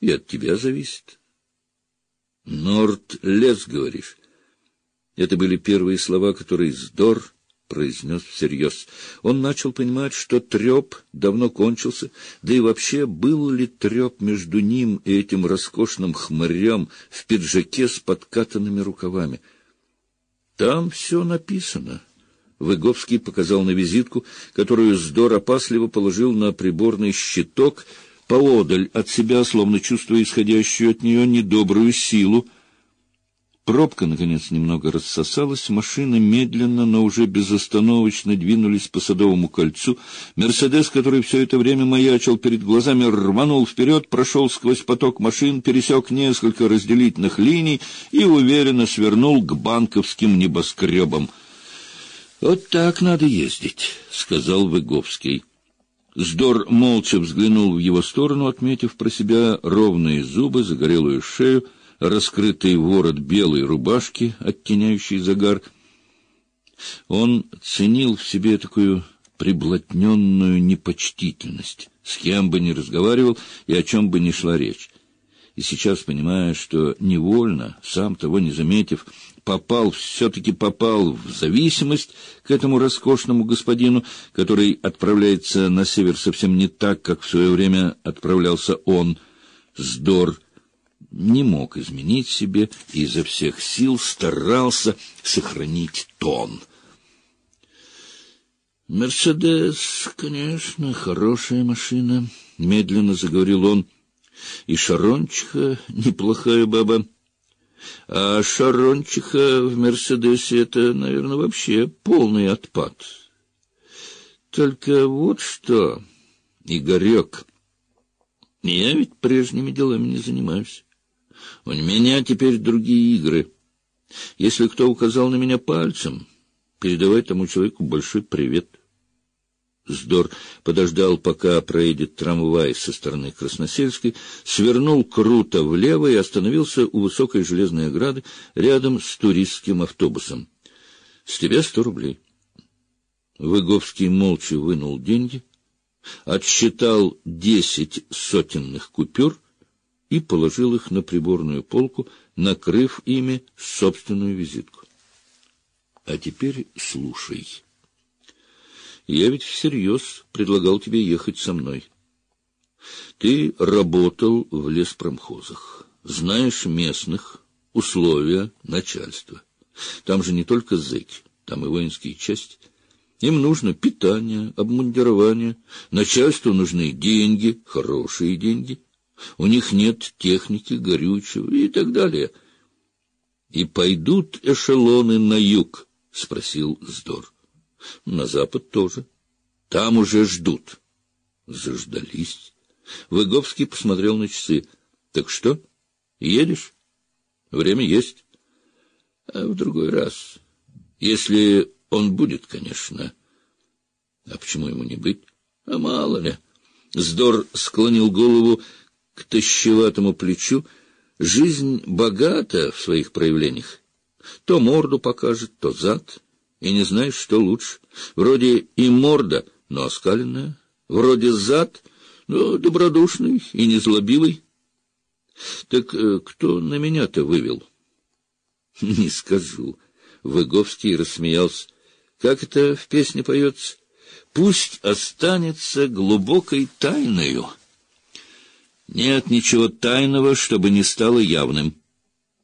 И от тебя зависит. Норд-лес, говоришь? Это были первые слова, которые Здор произнес всерьез. Он начал понимать, что треп давно кончился, да и вообще был ли треп между ним и этим роскошным хмырем в пиджаке с подкатанными рукавами. Там все написано. Выговский показал на визитку, которую Здор опасливо положил на приборный щиток, поодаль от себя, словно чувствуя исходящую от нее недобрую силу. Пробка, наконец, немного рассосалась, машины медленно, но уже безостановочно двинулись по Садовому кольцу. «Мерседес», который все это время маячил перед глазами, рванул вперед, прошел сквозь поток машин, пересек несколько разделительных линий и уверенно свернул к банковским небоскребам. «Вот так надо ездить», — сказал Выговский. Здор молча взглянул в его сторону, отметив про себя ровные зубы, загорелую шею, раскрытый ворот белой рубашки, оттеняющий загар. Он ценил в себе такую приблотненную непочтительность, с кем бы ни разговаривал и о чем бы ни шла речь. И сейчас, понимая, что невольно, сам того не заметив, все-таки попал в зависимость к этому роскошному господину, который отправляется на север совсем не так, как в свое время отправлялся он, Здор, не мог изменить себе и изо всех сил старался сохранить тон. «Мерседес, конечно, хорошая машина», — медленно заговорил он, — «и Шарончиха неплохая баба. А Шарончиха в Мерседесе — это, наверное, вообще полный отпад. Только вот что, Игорек, я ведь прежними делами не занимаюсь. У меня теперь другие игры. Если кто указал на меня пальцем, передавай тому человеку большой привет». Здор подождал, пока проедет трамвай со стороны Красносельской, свернул круто влево и остановился у высокой железной ограды рядом с туристским автобусом. «С тебя 100 рублей». Выговский молча вынул деньги, отсчитал 10 сотенных купюр и положил их на приборную полку, накрыв ими собственную визитку. «А теперь слушай. Я ведь всерьез предлагал тебе ехать со мной. Ты работал в леспромхозах, знаешь местных, условия, начальства. Там же не только зэки, там и воинские части. Им нужно питание, обмундирование, начальству нужны деньги, хорошие деньги. У них нет техники, горючего и так далее. И пойдут эшелоны на юг?» — спросил Здор. «На запад тоже. Там уже ждут». Заждались. Выговский посмотрел на часы. «Так что, едешь? Время есть. А в другой раз. Если он будет, конечно. А почему ему не быть? А мало ли». Здор склонил голову к тощеватому плечу. «Жизнь богата в своих проявлениях. То морду покажет, то зад. И не знаешь, что лучше. Вроде и морда, но оскаленная. Вроде зад, но добродушный и незлобивый. Так кто на меня-то вывел?» «Не скажу». Выговский рассмеялся. «Как это в песне поется? Пусть останется глубокой тайною». «Нет ничего тайного, чтобы не стало явным».